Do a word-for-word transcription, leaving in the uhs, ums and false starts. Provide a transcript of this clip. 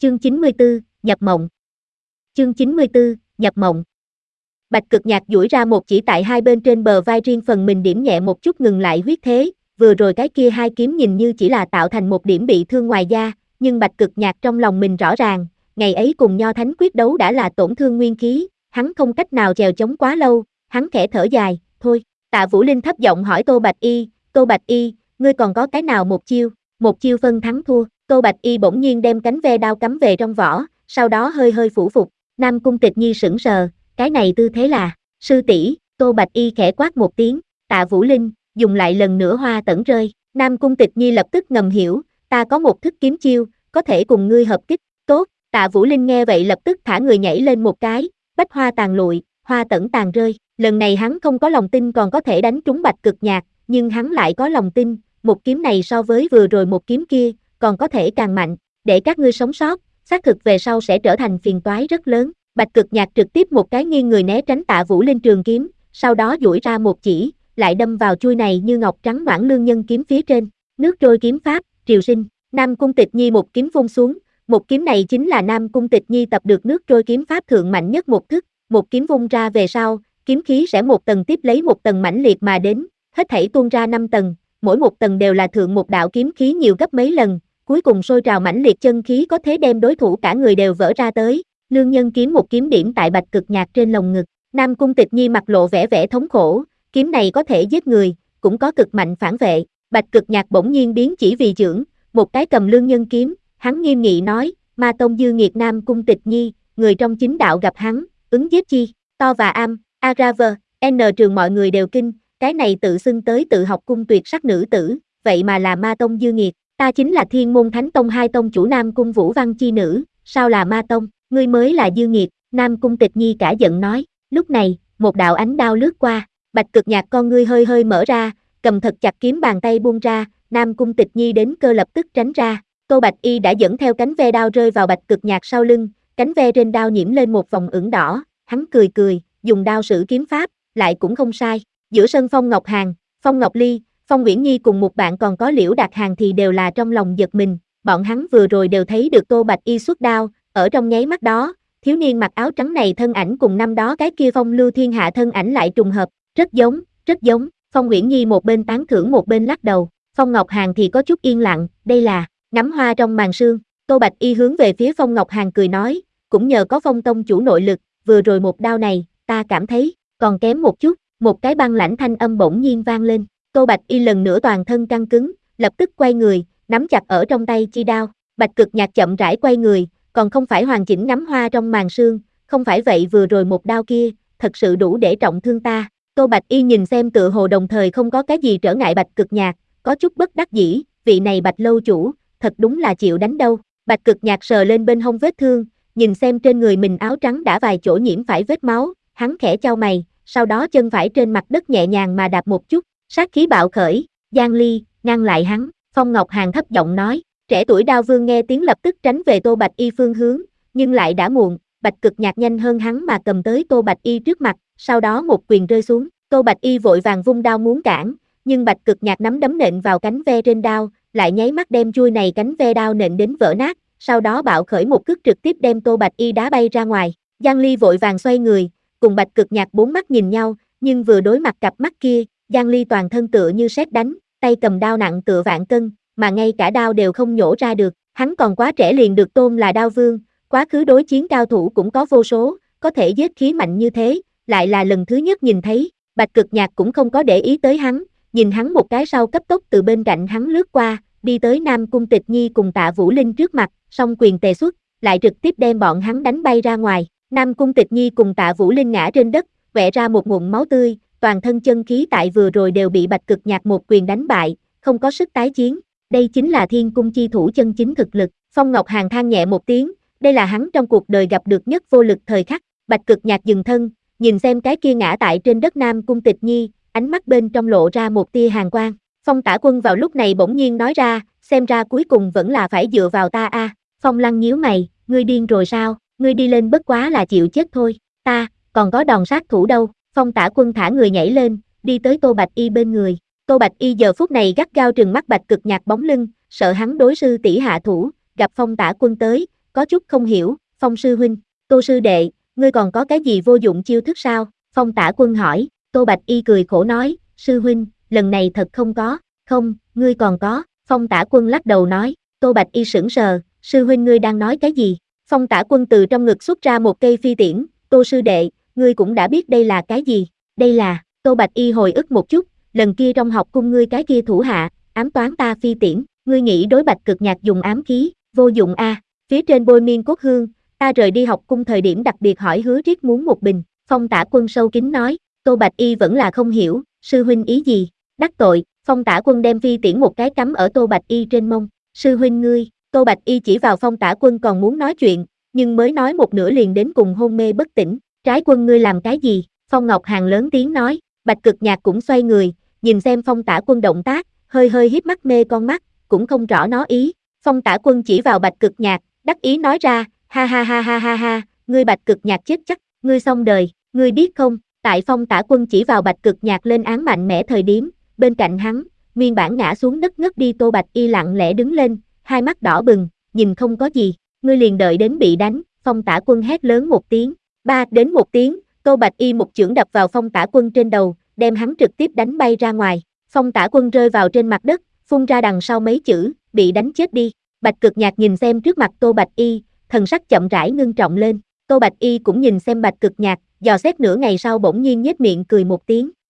Chương chín mươi tư, nhập mộng. Chương chín mươi tư, nhập mộng. Bạch Cực Nhạc duỗi ra một chỉ tại hai bên trên bờ vai riêng phần mình điểm nhẹ một chút ngừng lại huyết thế, vừa rồi cái kia hai kiếm nhìn như chỉ là tạo thành một điểm bị thương ngoài da, nhưng Bạch Cực Nhạc trong lòng mình rõ ràng, ngày ấy cùng Nho Thánh quyết đấu đã là tổn thương nguyên khí, hắn không cách nào chèo chống quá lâu, hắn khẽ thở dài, thôi. Tạ Vũ Linh thấp giọng hỏi Tô Bạch Y, Tô Bạch Y, ngươi còn có cái nào một chiêu, một chiêu phân thắng thua. Tô Bạch Y bỗng nhiên đem cánh ve đao cắm về trong vỏ, sau đó hơi hơi phủ phục. Nam Cung Tịch Nhi sững sờ, cái này tư thế là, sư tỷ. Tô Bạch Y khẽ quát một tiếng, Tạ Vũ Linh, dùng lại lần nữa hoa tẩn rơi. Nam Cung Tịch Nhi lập tức ngầm hiểu, ta có một thức kiếm chiêu, có thể cùng ngươi hợp kích. Tốt. Tạ Vũ Linh nghe vậy lập tức thả người nhảy lên một cái, bách hoa tàn lụi, hoa tẩn tàn rơi. Lần này hắn không có lòng tin còn có thể đánh trúng Bạch Cực Nhạc, nhưng hắn lại có lòng tin, một kiếm này so với vừa rồi một kiếm kia, còn có thể càng mạnh, để các ngươi sống sót, xác thực về sau sẽ trở thành phiền toái rất lớn. Bạch Cực Nhạc trực tiếp một cái nghiêng người né tránh Tạ Vũ Linh trường kiếm, sau đó duỗi ra một chỉ, lại đâm vào chuôi này như ngọc trắng noãn lương nhân kiếm phía trên. Nước trôi kiếm pháp, triều sinh. Nam Cung Tịch Nhi một kiếm vung xuống, một kiếm này chính là Nam Cung Tịch Nhi tập được nước trôi kiếm pháp thượng mạnh nhất một thức, một kiếm vung ra về sau, kiếm khí sẽ một tầng tiếp lấy một tầng mãnh liệt mà đến, hết thảy tuôn ra năm tầng, mỗi một tầng đều là thượng một đạo kiếm khí nhiều gấp mấy lần, cuối cùng sôi trào mãnh liệt chân khí có thế đem đối thủ cả người đều vỡ ra tới. Lương nhân kiếm một kiếm điểm tại Bạch Cực Nhạc trên lồng ngực. Nam Cung Tịch Nhi mặt lộ vẻ vẻ thống khổ, kiếm này có thể giết người, cũng có cực mạnh phản vệ. Bạch Cực Nhạc bỗng nhiên biến chỉ vì chưởng, một cái cầm lương nhân kiếm, hắn nghiêm nghị nói, Ma Tông dư nghiệt Nam Cung Tịch Nhi, người trong chính đạo gặp hắn, ứng giết chi. To và Am, Araver, N trường mọi người đều kinh, cái này tự xưng tới tự học cung tuyệt sắc nữ tử, vậy mà là Ma Tông dư nghiệt, ta chính là Thiên Môn Thánh Tông hai tông chủ Nam Cung Vũ Văn chi nữ, sao là Ma Tông, ngươi mới là dư nghiệt. Nam Cung Tịch Nhi cả giận nói. Lúc này, một đạo ánh đao lướt qua, Bạch Cực Nhạc con ngươi hơi hơi mở ra, cầm thật chặt kiếm bàn tay buông ra, Nam Cung Tịch Nhi đến cơ lập tức tránh ra. Tô Bạch Y đã dẫn theo cánh ve đao rơi vào Bạch Cực Nhạc sau lưng, cánh ve trên đao nhiễm lên một vòng ửng đỏ, hắn cười cười, dùng đao sử kiếm pháp, lại cũng không sai. Giữa sân Phong Ngọc Hàn, Phong Ngọc Ly, Phong Nguyễn Nhi cùng một bạn còn có Liễu Đạt Hàn thì đều là trong lòng giật mình, bọn hắn vừa rồi đều thấy được Tô Bạch Y xuất đao, ở trong nháy mắt đó, thiếu niên mặc áo trắng này thân ảnh cùng năm đó cái kia Phong Lưu Thiên Hạ thân ảnh lại trùng hợp, rất giống, rất giống. Phong Nguyễn Nhi một bên tán thưởng một bên lắc đầu, Phong Ngọc Hàn thì có chút yên lặng, đây là ngắm hoa trong màn sương. Tô Bạch Y hướng về phía Phong Ngọc Hàn cười nói, cũng nhờ có Phong tông chủ nội lực, vừa rồi một đao này, ta cảm thấy còn kém một chút. Một cái băng lãnh thanh âm bỗng nhiên vang lên, Tô Bạch Y lần nữa toàn thân căng cứng, lập tức quay người, nắm chặt ở trong tay chi đao. Bạch Cực Nhạc chậm rãi quay người, còn không phải hoàn chỉnh ngắm hoa trong màn sương, không phải vậy vừa rồi một đao kia, thật sự đủ để trọng thương ta. Tô Bạch Y nhìn xem tựa hồ đồng thời không có cái gì trở ngại Bạch Cực Nhạc, có chút bất đắc dĩ, vị này Bạch lâu chủ, thật đúng là chịu đánh đâu. Bạch Cực Nhạc sờ lên bên hông vết thương, nhìn xem trên người mình áo trắng đã vài chỗ nhiễm phải vết máu, hắn khẽ chau mày, sau đó chân phải trên mặt đất nhẹ nhàng mà đạp một chút, sát khí bạo khởi. Giang Ly, ngăn lại hắn. Phong Ngọc Hàn thấp giọng nói. Trẻ tuổi đao vương nghe tiếng lập tức tránh về Tô Bạch Y phương hướng, nhưng lại đã muộn, Bạch Cực Nhạc nhanh hơn hắn mà cầm tới Tô Bạch Y trước mặt, sau đó một quyền rơi xuống. Tô Bạch Y vội vàng vung đao muốn cản, nhưng Bạch Cực Nhạc nắm đấm nện vào cánh ve trên đao, lại nháy mắt đem chuôi này cánh ve đao nện đến vỡ nát, sau đó bạo khởi một cước trực tiếp đem Tô Bạch Y đá bay ra ngoài. Giang Ly vội vàng xoay người, cùng Bạch Cực Nhạc bốn mắt nhìn nhau, nhưng vừa đối mặt cặp mắt kia, Giang Ly toàn thân tựa như sét đánh, tay cầm đao nặng tựa vạn cân, mà ngay cả đao đều không nhổ ra được, hắn còn quá trẻ liền được tôn là đao vương, quá khứ đối chiến cao thủ cũng có vô số, có thể giết khí mạnh như thế, lại là lần thứ nhất nhìn thấy. Bạch Cực Nhạc cũng không có để ý tới hắn, nhìn hắn một cái sau cấp tốc từ bên cạnh hắn lướt qua, đi tới Nam Cung Tịch Nhi cùng Tạ Vũ Linh trước mặt, song quyền tề xuất, lại trực tiếp đem bọn hắn đánh bay ra ngoài. Nam Cung Tịch Nhi cùng Tạ Vũ Linh ngã trên đất, vẽ ra một ngụm máu tươi, toàn thân chân khí tại vừa rồi đều bị Bạch Cực Nhạc một quyền đánh bại, không có sức tái chiến. Đây chính là thiên cung chi thủ chân chính thực lực. Phong Ngọc Hàn than nhẹ một tiếng, đây là hắn trong cuộc đời gặp được nhất vô lực thời khắc. Bạch Cực Nhạc dừng thân, nhìn xem cái kia ngã tại trên đất Nam Cung Tịch Nhi, ánh mắt bên trong lộ ra một tia hàn quang. Phong Tả Quân vào lúc này bỗng nhiên nói ra, xem ra cuối cùng vẫn là phải dựa vào ta a. À. Phong Lăng nhíu mày, ngươi điên rồi sao, ngươi đi lên bất quá là chịu chết thôi, ta, còn có đòn sát thủ đâu. Phong Tả Quân thả người nhảy lên, đi tới Tô Bạch Y bên người. Tô Bạch Y giờ phút này gắt gao trừng mắt Bạch Cực Nhạc bóng lưng, sợ hắn đối sư tỷ hạ thủ, gặp Phong Tả Quân tới, có chút không hiểu, Phong sư huynh, Tô sư đệ, ngươi còn có cái gì vô dụng chiêu thức sao? Phong Tả Quân hỏi, Tô Bạch Y cười khổ nói, sư huynh, lần này thật không có, không, ngươi còn có, Phong Tả Quân lắc đầu nói, Tô Bạch Y sững sờ, sư huynh ngươi đang nói cái gì? Phong Tả Quân từ trong ngực xuất ra một cây phi tiễn, Tô sư đệ, ngươi cũng đã biết đây là cái gì? Đây là, Tô Bạch Y hồi ức một chút, lần kia trong học cung ngươi cái kia thủ hạ, ám toán ta phi tiễn, ngươi nghĩ đối Bạch Cực Nhạc dùng ám khí, vô dụng a. À. Phía trên bôi miên cốt hương, ta rời đi học cung thời điểm đặc biệt hỏi Hứa Triết muốn một bình, Phong Tả Quân sâu kín nói, Tô Bạch Y vẫn là không hiểu, sư huynh ý gì? Đắc tội, Phong Tả Quân đem phi tiễn một cái cắm ở Tô Bạch Y trên mông, sư huynh ngươi, Tô Bạch Y chỉ vào Phong Tả Quân còn muốn nói chuyện, nhưng mới nói một nửa liền đến cùng hôn mê bất tỉnh, Trái Quân ngươi làm cái gì? Phong Ngọc Hàn lớn tiếng nói, Bạch Cực Nhạc cũng xoay người, nhìn xem Phong Tả Quân động tác, hơi hơi híp mắt mê con mắt, cũng không rõ nó ý. Phong Tả Quân chỉ vào Bạch Cực Nhạc, đắc ý nói ra, ha ha ha ha ha ha, ngươi Bạch Cực Nhạc chết chắc, ngươi xong đời, ngươi biết không? Tại Phong Tả Quân chỉ vào Bạch Cực Nhạc lên án mạnh mẽ thời điểm, bên cạnh hắn, nguyên bản ngã xuống đất ngất đi Tô Bạch Y lặng lẽ đứng lên, hai mắt đỏ bừng, nhìn không có gì, ngươi liền đợi đến bị đánh. Phong Tả Quân hét lớn một tiếng, ba đến một tiếng, Tô Bạch Y một chưởng đập vào Phong Tả Quân trên đầu, đem hắn trực tiếp đánh bay ra ngoài. Phong Tả Quân rơi vào trên mặt đất, phun ra đằng sau mấy chữ, bị đánh chết đi. Bạch Cực Nhạc nhìn xem trước mặt Tô Bạch Y, thần sắc chậm rãi ngưng trọng lên. Tô Bạch Y cũng nhìn xem Bạch Cực Nhạc, dò xét nửa ngày sau bỗng nhiên nhếch miệng cười một tiếng,